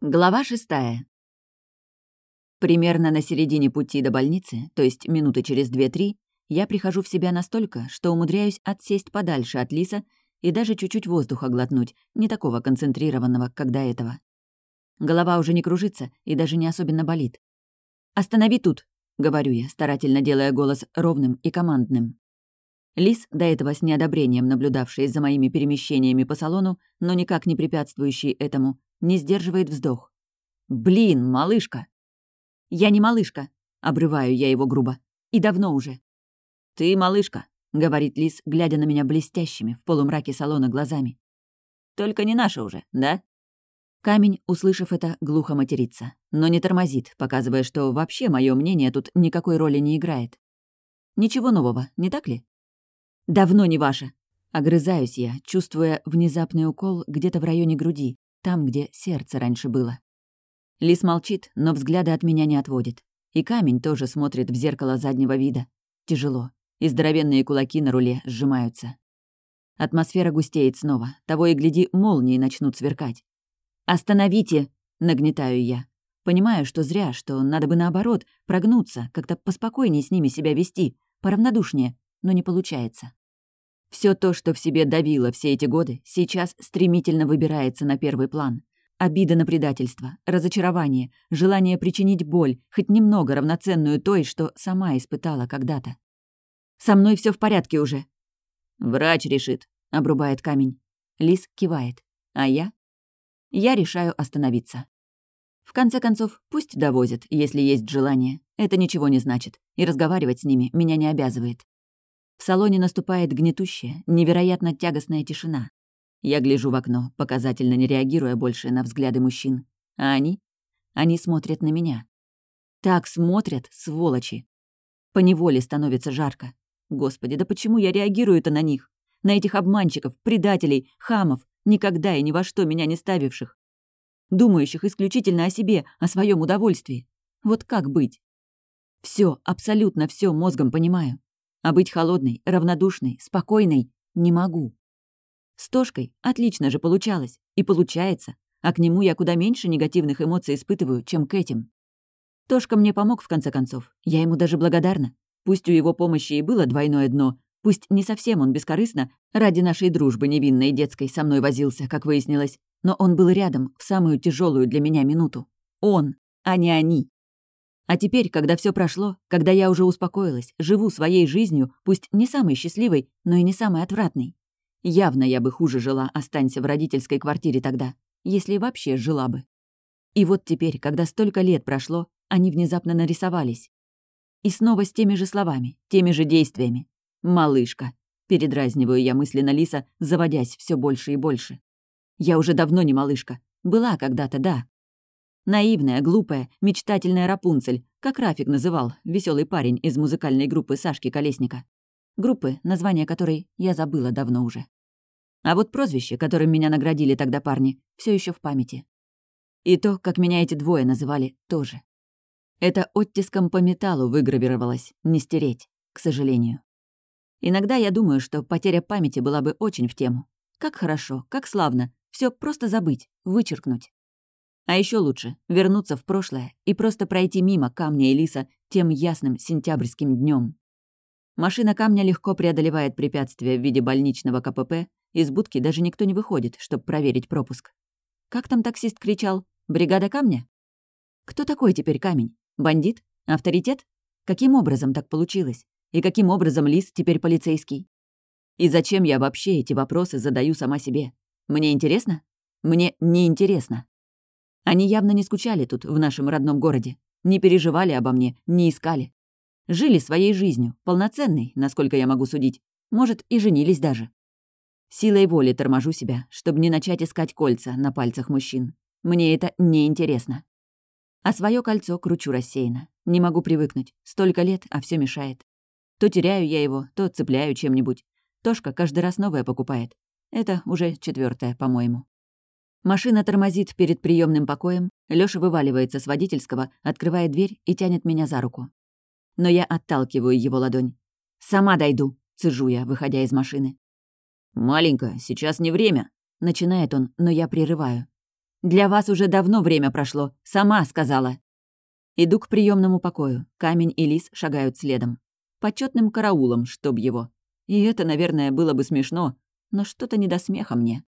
Глава 6. Примерно на середине пути до больницы, то есть минуты через 2-3, я прихожу в себя настолько, что умудряюсь отсесть подальше от Лиса и даже чуть-чуть воздуха глотнуть, не такого концентрированного, как до этого. Голова уже не кружится и даже не особенно болит. «Останови тут!» — говорю я, старательно делая голос ровным и командным. Лис, до этого с неодобрением наблюдавший за моими перемещениями по салону, но никак не препятствующий этому, не сдерживает вздох. «Блин, малышка!» «Я не малышка», — обрываю я его грубо. «И давно уже». «Ты малышка», — говорит Лис, глядя на меня блестящими в полумраке салона глазами. «Только не наша уже, да?» Камень, услышав это, глухо матерится, но не тормозит, показывая, что вообще мое мнение тут никакой роли не играет. Ничего нового, не так ли? «Давно не ваша», — огрызаюсь я, чувствуя внезапный укол где-то в районе груди, там, где сердце раньше было. Лис молчит, но взгляда от меня не отводит. И камень тоже смотрит в зеркало заднего вида. Тяжело. И здоровенные кулаки на руле сжимаются. Атмосфера густеет снова. Того и гляди, молнии начнут сверкать. «Остановите!» — нагнетаю я. Понимаю, что зря, что надо бы наоборот прогнуться, как-то поспокойнее с ними себя вести, поравнодушнее, но не получается. Все то, что в себе давило все эти годы, сейчас стремительно выбирается на первый план. Обида на предательство, разочарование, желание причинить боль, хоть немного равноценную той, что сама испытала когда-то. «Со мной все в порядке уже». «Врач решит», — обрубает камень. Лис кивает. А я? Я решаю остановиться. В конце концов, пусть довозят, если есть желание. Это ничего не значит, и разговаривать с ними меня не обязывает. В салоне наступает гнетущая, невероятно тягостная тишина. Я гляжу в окно, показательно не реагируя больше на взгляды мужчин. А они? Они смотрят на меня. Так смотрят, сволочи. Поневоле становится жарко. Господи, да почему я реагирую-то на них? На этих обманщиков, предателей, хамов, никогда и ни во что меня не ставивших. Думающих исключительно о себе, о своем удовольствии. Вот как быть? Все, абсолютно все мозгом понимаю. А быть холодной, равнодушной, спокойной не могу. С Тошкой отлично же получалось. И получается. А к нему я куда меньше негативных эмоций испытываю, чем к этим. Тошка мне помог, в конце концов. Я ему даже благодарна. Пусть у его помощи и было двойное дно, пусть не совсем он бескорыстно ради нашей дружбы невинной и детской со мной возился, как выяснилось, но он был рядом в самую тяжелую для меня минуту. Он, а не они. А теперь, когда все прошло, когда я уже успокоилась, живу своей жизнью, пусть не самой счастливой, но и не самой отвратной. Явно я бы хуже жила, останься в родительской квартире тогда, если вообще жила бы. И вот теперь, когда столько лет прошло, они внезапно нарисовались. И снова с теми же словами, теми же действиями. «Малышка», — передразниваю я мысленно Лиса, заводясь все больше и больше. Я уже давно не малышка. Была когда-то, да. Наивная, глупая, мечтательная Рапунцель, как Рафик называл, веселый парень из музыкальной группы Сашки Колесника. Группы, название которой я забыла давно уже. А вот прозвище, которым меня наградили тогда парни, все еще в памяти. И то, как меня эти двое называли, тоже. Это оттиском по металлу выгравировалось, не стереть, к сожалению. Иногда я думаю, что потеря памяти была бы очень в тему. Как хорошо, как славно, все просто забыть, вычеркнуть. А еще лучше вернуться в прошлое и просто пройти мимо камня и Лиса тем ясным сентябрьским днем. Машина камня легко преодолевает препятствия в виде больничного КПП, из будки даже никто не выходит, чтобы проверить пропуск. Как там таксист кричал? «Бригада камня?» Кто такой теперь камень? Бандит? Авторитет? Каким образом так получилось? И каким образом Лис теперь полицейский? И зачем я вообще эти вопросы задаю сама себе? Мне интересно? Мне не интересно. Они явно не скучали тут, в нашем родном городе. Не переживали обо мне, не искали. Жили своей жизнью, полноценной, насколько я могу судить. Может, и женились даже. Силой воли торможу себя, чтобы не начать искать кольца на пальцах мужчин. Мне это не интересно. А свое кольцо кручу рассеянно. Не могу привыкнуть. Столько лет, а все мешает. То теряю я его, то цепляю чем-нибудь. Тошка каждый раз новое покупает. Это уже 4-е, по-моему. Машина тормозит перед приемным покоем, Лёша вываливается с водительского, открывает дверь и тянет меня за руку. Но я отталкиваю его ладонь. «Сама дойду», — цежу я, выходя из машины. «Маленькая, сейчас не время», — начинает он, но я прерываю. Для вас уже давно время прошло. Сама сказала. Иду к приемному покою. Камень и Лис шагают следом. Почетным караулом, чтоб его. И это, наверное, было бы смешно, но что-то не до смеха мне.